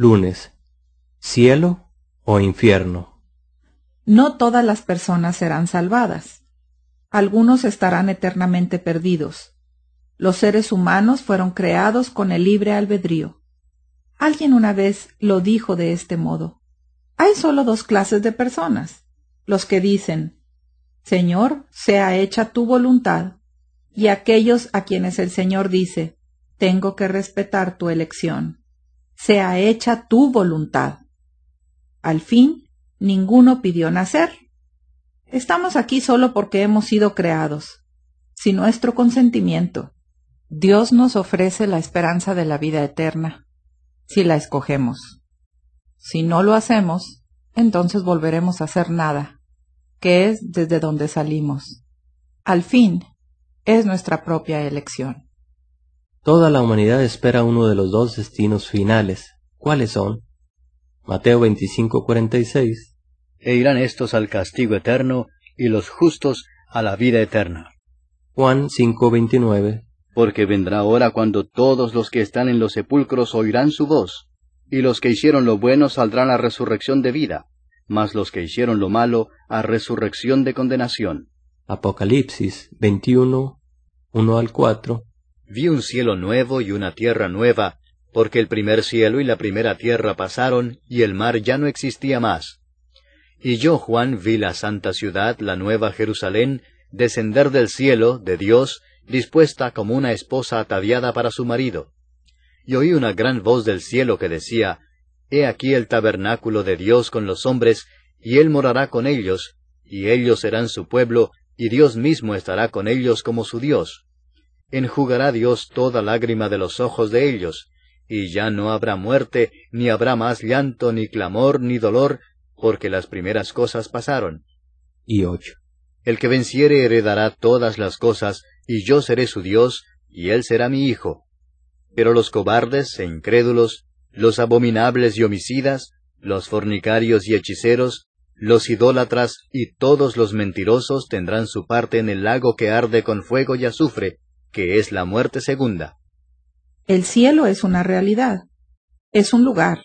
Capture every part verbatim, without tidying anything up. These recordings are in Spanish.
Lunes. ¿Cielo o infierno? No todas las personas serán salvadas. Algunos estarán eternamente perdidos. Los seres humanos fueron creados con el libre albedrío. Alguien una vez lo dijo de este modo: hay solo dos clases de personas, los que dicen, Señor, sea hecha tu voluntad, y aquellos a quienes el Señor dice, tengo que respetar tu elección, sea hecha tu voluntad. Al fin, ninguno pidió nacer. Estamos aquí solo porque hemos sido creados, sin nuestro consentimiento. Dios nos ofrece la esperanza de la vida eterna, si la escogemos. Si no lo hacemos, entonces volveremos a hacer nada, que es desde donde salimos. Al fin, es nuestra propia elección. Toda la humanidad espera uno de los dos destinos finales. ¿Cuáles son? Mateo veinticinco, cuarenta y seis. E irán estos al castigo eterno, y los justos a la vida eterna. Juan cinco, veintinueve. Porque vendrá hora cuando todos los que están en los sepulcros oirán su voz, y los que hicieron lo bueno saldrán a resurrección de vida, mas los que hicieron lo malo a resurrección de condenación. Apocalipsis veintiuno, uno al cuatro. Vi un cielo nuevo y una tierra nueva, porque el primer cielo y la primera tierra pasaron, y el mar ya no existía más. Y yo, Juan, vi la santa ciudad, la nueva Jerusalén, descender del cielo, de Dios, dispuesta como una esposa ataviada para su marido. Y oí una gran voz del cielo que decía, He aquí el tabernáculo de Dios con los hombres, y Él morará con ellos, y ellos serán su pueblo, y Dios mismo estará con ellos como su Dios. Enjugará Dios toda lágrima de los ojos de ellos, y ya no habrá muerte, ni habrá más llanto, ni clamor, ni dolor, porque las primeras cosas pasaron. Y ocho. El que venciere heredará todas las cosas, y yo seré su Dios, y él será mi hijo. Pero los cobardes e incrédulos, los abominables y homicidas, los fornicarios y hechiceros, los idólatras y todos los mentirosos tendrán su parte en el lago que arde con fuego y azufre, que es la muerte segunda. El cielo es una realidad, es un lugar.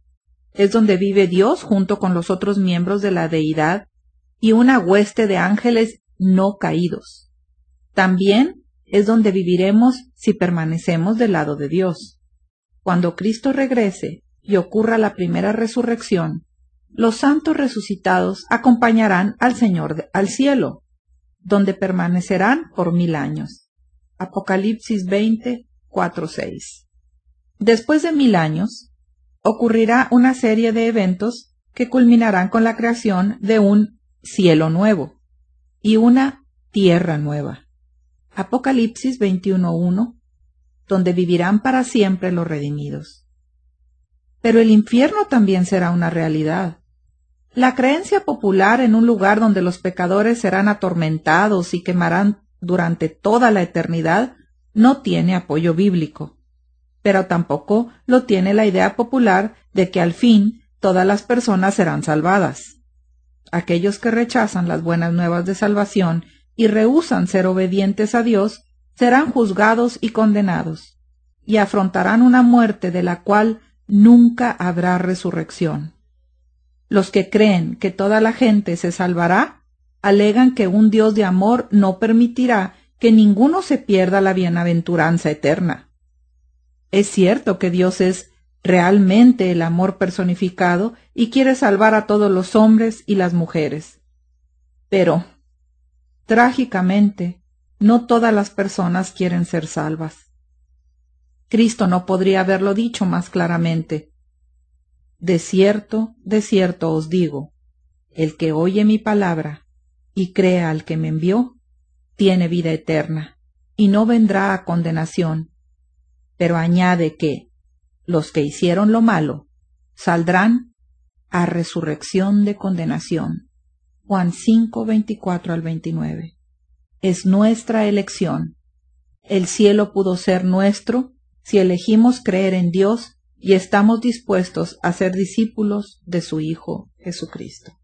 Es donde vive Dios junto con los otros miembros de la deidad y una hueste de ángeles no caídos. También es donde viviremos si permanecemos del lado de Dios. Cuando Cristo regrese y ocurra la primera resurrección, los santos resucitados acompañarán al Señor al cielo, donde permanecerán por mil años. Apocalipsis veinte, cuatro, seis. Después de mil años, ocurrirá una serie de eventos que culminarán con la creación de un cielo nuevo y una tierra nueva. Apocalipsis veintiuno, uno, donde vivirán para siempre los redimidos. Pero el infierno también será una realidad. La creencia popular en un lugar donde los pecadores serán atormentados y quemarán durante toda la eternidad no tiene apoyo bíblico, pero tampoco lo tiene la idea popular de que al fin todas las personas serán salvadas. Aquellos que rechazan las buenas nuevas de salvación y rehúsan ser obedientes a Dios serán juzgados y condenados, y afrontarán una muerte de la cual nunca habrá resurrección. Los que creen que toda la gente se salvará, alegan que un Dios de amor no permitirá que ninguno se pierda la bienaventuranza eterna. Es cierto que Dios es realmente el amor personificado y quiere salvar a todos los hombres y las mujeres. Pero, trágicamente, no todas las personas quieren ser salvas. Cristo no podría haberlo dicho más claramente. De cierto, de cierto os digo, el que oye mi palabra y crea al que me envió, tiene vida eterna, y no vendrá a condenación, pero añade que los que hicieron lo malo saldrán a resurrección de condenación. Juan cinco, veinticuatro al veintinueve. Es nuestra elección. El cielo pudo ser nuestro si elegimos creer en Dios y estamos dispuestos a ser discípulos de su Hijo Jesucristo.